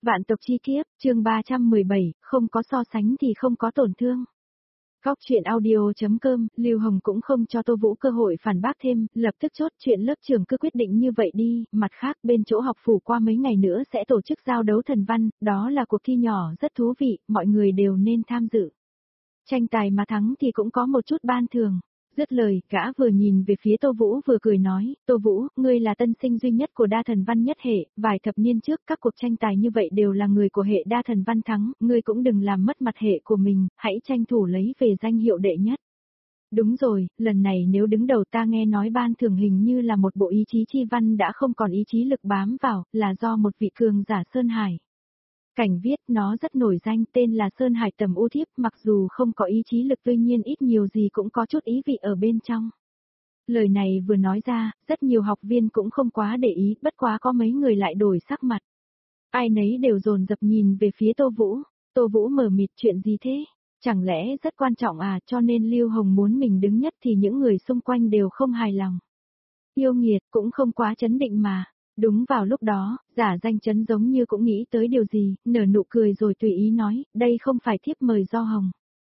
Vạn tộc chi kiếp, chương 317, không có so sánh thì không có tổn thương. Góc chuyện audio.com, Lưu Hồng cũng không cho Tô Vũ cơ hội phản bác thêm, lập tức chốt chuyện lớp trưởng cứ quyết định như vậy đi, mặt khác bên chỗ học phủ qua mấy ngày nữa sẽ tổ chức giao đấu thần văn, đó là cuộc thi nhỏ rất thú vị, mọi người đều nên tham dự. Tranh tài mà thắng thì cũng có một chút ban thưởng. Dứt lời, gã vừa nhìn về phía Tô Vũ vừa cười nói, Tô Vũ, ngươi là tân sinh duy nhất của đa thần văn nhất hệ, vài thập niên trước các cuộc tranh tài như vậy đều là người của hệ đa thần văn thắng, ngươi cũng đừng làm mất mặt hệ của mình, hãy tranh thủ lấy về danh hiệu đệ nhất. Đúng rồi, lần này nếu đứng đầu ta nghe nói ban thưởng hình như là một bộ ý chí chi văn đã không còn ý chí lực bám vào, là do một vị cường giả Sơn Hải. Cảnh viết nó rất nổi danh tên là Sơn Hải Tầm U Thiếp, mặc dù không có ý chí lực tuy nhiên ít nhiều gì cũng có chút ý vị ở bên trong. Lời này vừa nói ra, rất nhiều học viên cũng không quá để ý, bất quá có mấy người lại đổi sắc mặt. Ai nấy đều dồn dập nhìn về phía Tô Vũ mờ mịt chuyện gì thế? Chẳng lẽ rất quan trọng à, cho nên Lưu Hồng muốn mình đứng nhất thì những người xung quanh đều không hài lòng. Yêu nghiệt cũng không quá chấn định mà. Đúng vào lúc đó, giả danh chấn giống như cũng nghĩ tới điều gì, nở nụ cười rồi tùy ý nói, đây không phải thiếp mời do Hồng.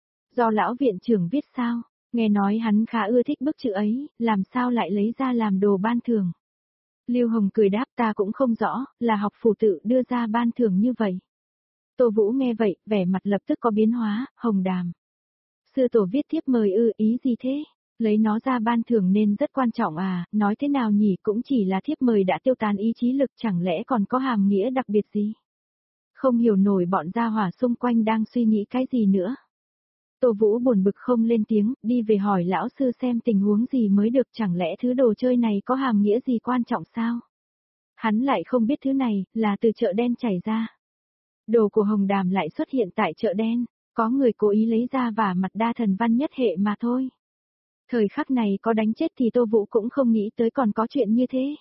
Do lão viện trưởng viết sao, nghe nói hắn khá ưa thích bức chữ ấy, làm sao lại lấy ra làm đồ ban thưởng. Lưu Hồng cười đáp ta cũng không rõ, là học phủ tự đưa ra ban thưởng như vậy. Tô Vũ nghe vậy, vẻ mặt lập tức có biến hóa, Hồng Đàm. Sư tổ viết thiếp mời ý gì thế? Lấy nó ra ban thưởng nên rất quan trọng à, nói thế nào nhỉ, cũng chỉ là thiếp mời đã tiêu tán ý chí lực, chẳng lẽ còn có hàm nghĩa đặc biệt gì? Không hiểu nổi bọn gia hỏa xung quanh đang suy nghĩ cái gì nữa. Tô Vũ buồn bực không lên tiếng, đi về hỏi lão sư xem tình huống gì mới được, chẳng lẽ thứ đồ chơi này có hàm nghĩa gì quan trọng sao? Hắn lại không biết thứ này, là từ chợ đen chảy ra. Đồ của Hồng Đàm lại xuất hiện tại chợ đen, có người cố ý lấy ra vả mặt đa thần văn nhất hệ mà thôi. Thời khắc này có đánh chết thì Tô Vũ cũng không nghĩ tới còn có chuyện như thế.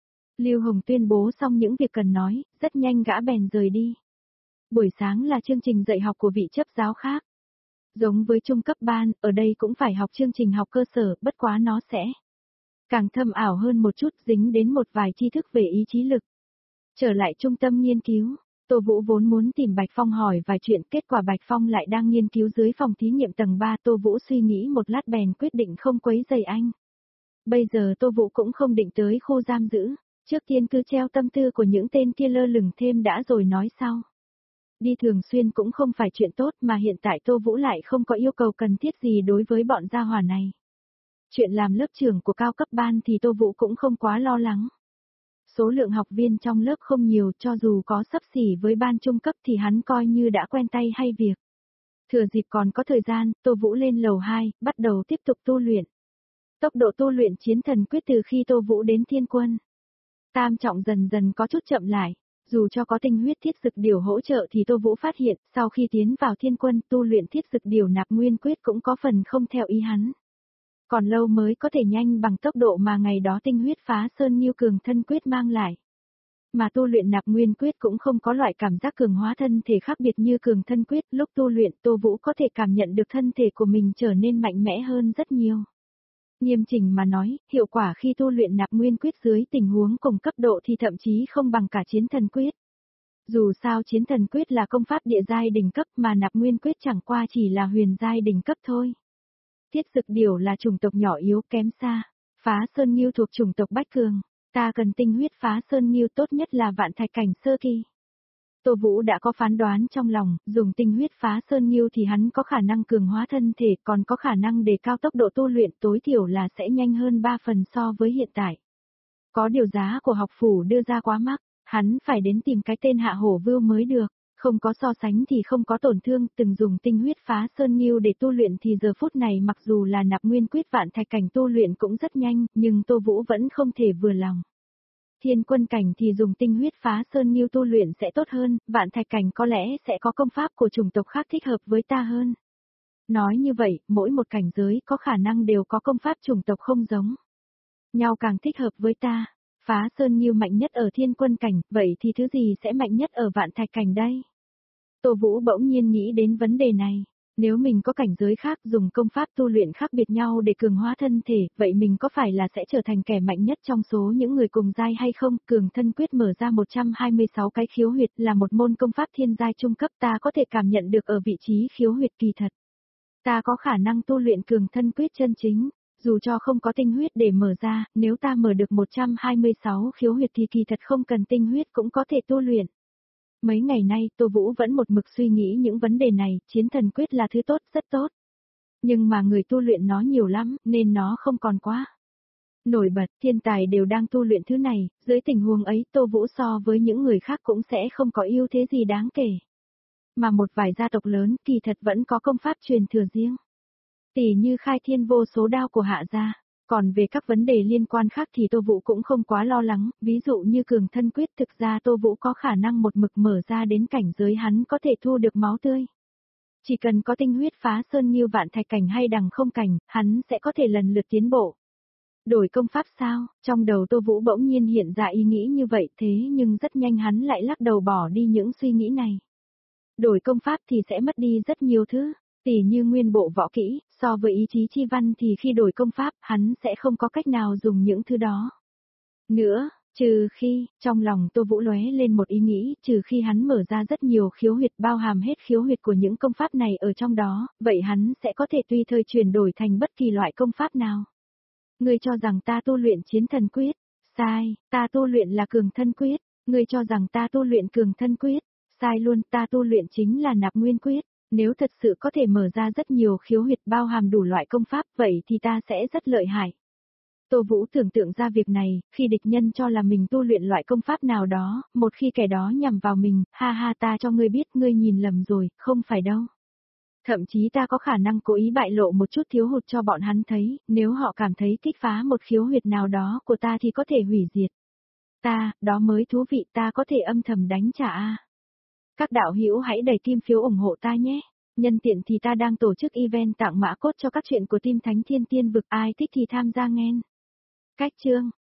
Lưu Hồng tuyên bố xong những việc cần nói, rất nhanh gã bèn rời đi. Buổi sáng là chương trình dạy học của vị chấp giáo khác. Giống với trung cấp ban, ở đây cũng phải học chương trình học cơ sở, bất quá nó sẽ càng thâm ảo hơn một chút, dính đến một vài tri thức về ý chí lực. Trở lại trung tâm nghiên cứu, Tô Vũ vốn muốn tìm Bạch Phong hỏi vài chuyện, kết quả Bạch Phong lại đang nghiên cứu dưới phòng thí nghiệm tầng 3, Tô Vũ suy nghĩ một lát bèn quyết định không quấy rầy anh. Bây giờ Tô Vũ cũng không định tới khu giam giữ, trước tiên cứ treo tâm tư của những tên kia lơ lửng thêm đã rồi nói sau. Đi thường xuyên cũng không phải chuyện tốt mà hiện tại Tô Vũ lại không có yêu cầu cần thiết gì đối với bọn gia hỏa này. Chuyện làm lớp trưởng của cao cấp ban thì Tô Vũ cũng không quá lo lắng. Số lượng học viên trong lớp không nhiều, cho dù có xấp xỉ với ban trung cấp thì hắn coi như đã quen tay hay việc. Thừa dịp còn có thời gian, Tô Vũ lên lầu 2, bắt đầu tiếp tục tu luyện. Tốc độ tu luyện chiến thần quyết từ khi Tô Vũ đến thiên quân tam trọng dần dần có chút chậm lại. Dù cho có tinh huyết thiết dực điều hỗ trợ thì Tô Vũ phát hiện, sau khi tiến vào thiên quân, tu luyện thiết dực điều nạp nguyên quyết cũng có phần không theo ý hắn. Còn lâu mới có thể nhanh bằng tốc độ mà ngày đó tinh huyết phá sơn nghiêu cường thân quyết mang lại. Mà tu luyện nạp nguyên quyết cũng không có loại cảm giác cường hóa thân thể khác biệt như cường thân quyết, lúc tu luyện Tô Vũ có thể cảm nhận được thân thể của mình trở nên mạnh mẽ hơn rất nhiều. Nghiêm chỉnh mà nói, hiệu quả khi tu luyện nạp nguyên quyết dưới tình huống cùng cấp độ thì thậm chí không bằng cả chiến thần quyết. Dù sao chiến thần quyết là công pháp địa giai đỉnh cấp mà nạp nguyên quyết chẳng qua chỉ là huyền giai đỉnh cấp thôi. Thiết dực điều là chủng tộc nhỏ yếu kém xa, phá sơn nghiêu thuộc chủng tộc bách cường, ta cần tinh huyết phá sơn nghiêu tốt nhất là vạn thạch cảnh sơ kỳ. Tô Vũ đã có phán đoán trong lòng, dùng tinh huyết phá sơn nghiêu thì hắn có khả năng cường hóa thân thể, còn có khả năng đề cao tốc độ tu luyện tối thiểu là sẽ nhanh hơn 3 phần so với hiện tại. Có điều giá của học phủ đưa ra quá mắc, hắn phải đến tìm cái tên hạ hổ vưu mới được. Không có so sánh thì không có tổn thương, từng dùng tinh huyết phá sơn nghiêu để tu luyện thì giờ phút này mặc dù là nạp nguyên quyết vạn thạch cảnh tu luyện cũng rất nhanh, nhưng Tô Vũ vẫn không thể vừa lòng. Thiên quân cảnh thì dùng tinh huyết phá sơn nghiêu tu luyện sẽ tốt hơn, vạn thạch cảnh có lẽ sẽ có công pháp của chủng tộc khác thích hợp với ta hơn. Nói như vậy, mỗi một cảnh giới có khả năng đều có công pháp chủng tộc không giống nhau càng thích hợp với ta. Phá sơn nghiêu mạnh nhất ở thiên quân cảnh, vậy thì thứ gì sẽ mạnh nhất ở vạn thạch cảnh đây? Tô Vũ bỗng nhiên nghĩ đến vấn đề này. Nếu mình có cảnh giới khác dùng công pháp tu luyện khác biệt nhau để cường hóa thân thể, vậy mình có phải là sẽ trở thành kẻ mạnh nhất trong số những người cùng giai hay không? Cường thân quyết mở ra 126 cái khiếu huyệt là một môn công pháp thiên giai trung cấp, ta có thể cảm nhận được ở vị trí khiếu huyệt kỳ thật. Ta có khả năng tu luyện cường thân quyết chân chính. Dù cho không có tinh huyết để mở ra, nếu ta mở được 126 khiếu huyệt thì kỳ thật không cần tinh huyết cũng có thể tu luyện. Mấy ngày nay Tô Vũ vẫn một mực suy nghĩ những vấn đề này, chiến thần quyết là thứ tốt, rất tốt. Nhưng mà người tu luyện nó nhiều lắm, nên nó không còn quá nổi bật, thiên tài đều đang tu luyện thứ này, dưới tình huống ấy Tô Vũ so với những người khác cũng sẽ không có ưu thế gì đáng kể. Mà một vài gia tộc lớn kỳ thật vẫn có công pháp truyền thừa riêng. Tỷ như khai thiên vô số đao của Hạ gia. Còn về các vấn đề liên quan khác thì Tô Vũ cũng không quá lo lắng, ví dụ như cường thân quyết thực ra Tô Vũ có khả năng một mực mở ra đến cảnh giới hắn có thể thu được máu tươi. Chỉ cần có tinh huyết phá sơn như vạn thạch cảnh hay đằng không cảnh, hắn sẽ có thể lần lượt tiến bộ. Đổi công pháp sao? Trong đầu Tô Vũ bỗng nhiên hiện ra ý nghĩ như vậy thế nhưng rất nhanh hắn lại lắc đầu bỏ đi những suy nghĩ này. Đổi công pháp thì sẽ mất đi rất nhiều thứ. Tỉ như nguyên bộ võ kỹ, so với ý chí chi văn thì khi đổi công pháp, hắn sẽ không có cách nào dùng những thứ đó. Nữa, trừ khi, trong lòng Tô Vũ lóe lên một ý nghĩ, trừ khi hắn mở ra rất nhiều khiếu huyệt bao hàm hết khiếu huyệt của những công pháp này ở trong đó, vậy hắn sẽ có thể tùy thời chuyển đổi thành bất kỳ loại công pháp nào. Ngươi cho rằng ta tu luyện chiến thần quyết, sai, ta tu luyện là cường thân quyết, ngươi cho rằng ta tu luyện cường thân quyết, sai luôn, ta tu luyện chính là nạp nguyên quyết. Nếu thật sự có thể mở ra rất nhiều khiếu huyệt bao hàm đủ loại công pháp vậy thì ta sẽ rất lợi hại. Tô Vũ tưởng tượng ra việc này, khi địch nhân cho là mình tu luyện loại công pháp nào đó, một khi kẻ đó nhằm vào mình, ha ha ta cho ngươi biết ngươi nhìn lầm rồi, không phải đâu. Thậm chí ta có khả năng cố ý bại lộ một chút thiếu hụt cho bọn hắn thấy, nếu họ cảm thấy kích phá một khiếu huyệt nào đó của ta thì có thể hủy diệt. Ta, đó mới thú vị ta có thể âm thầm đánh trả a. Các đạo hữu hãy đẩy kim phiếu ủng hộ ta nhé. Nhân tiện thì ta đang tổ chức event tặng mã code cho các chuyện của team Thánh Thiên Tiên Vực ai thích thì tham gia nghe. Cách chương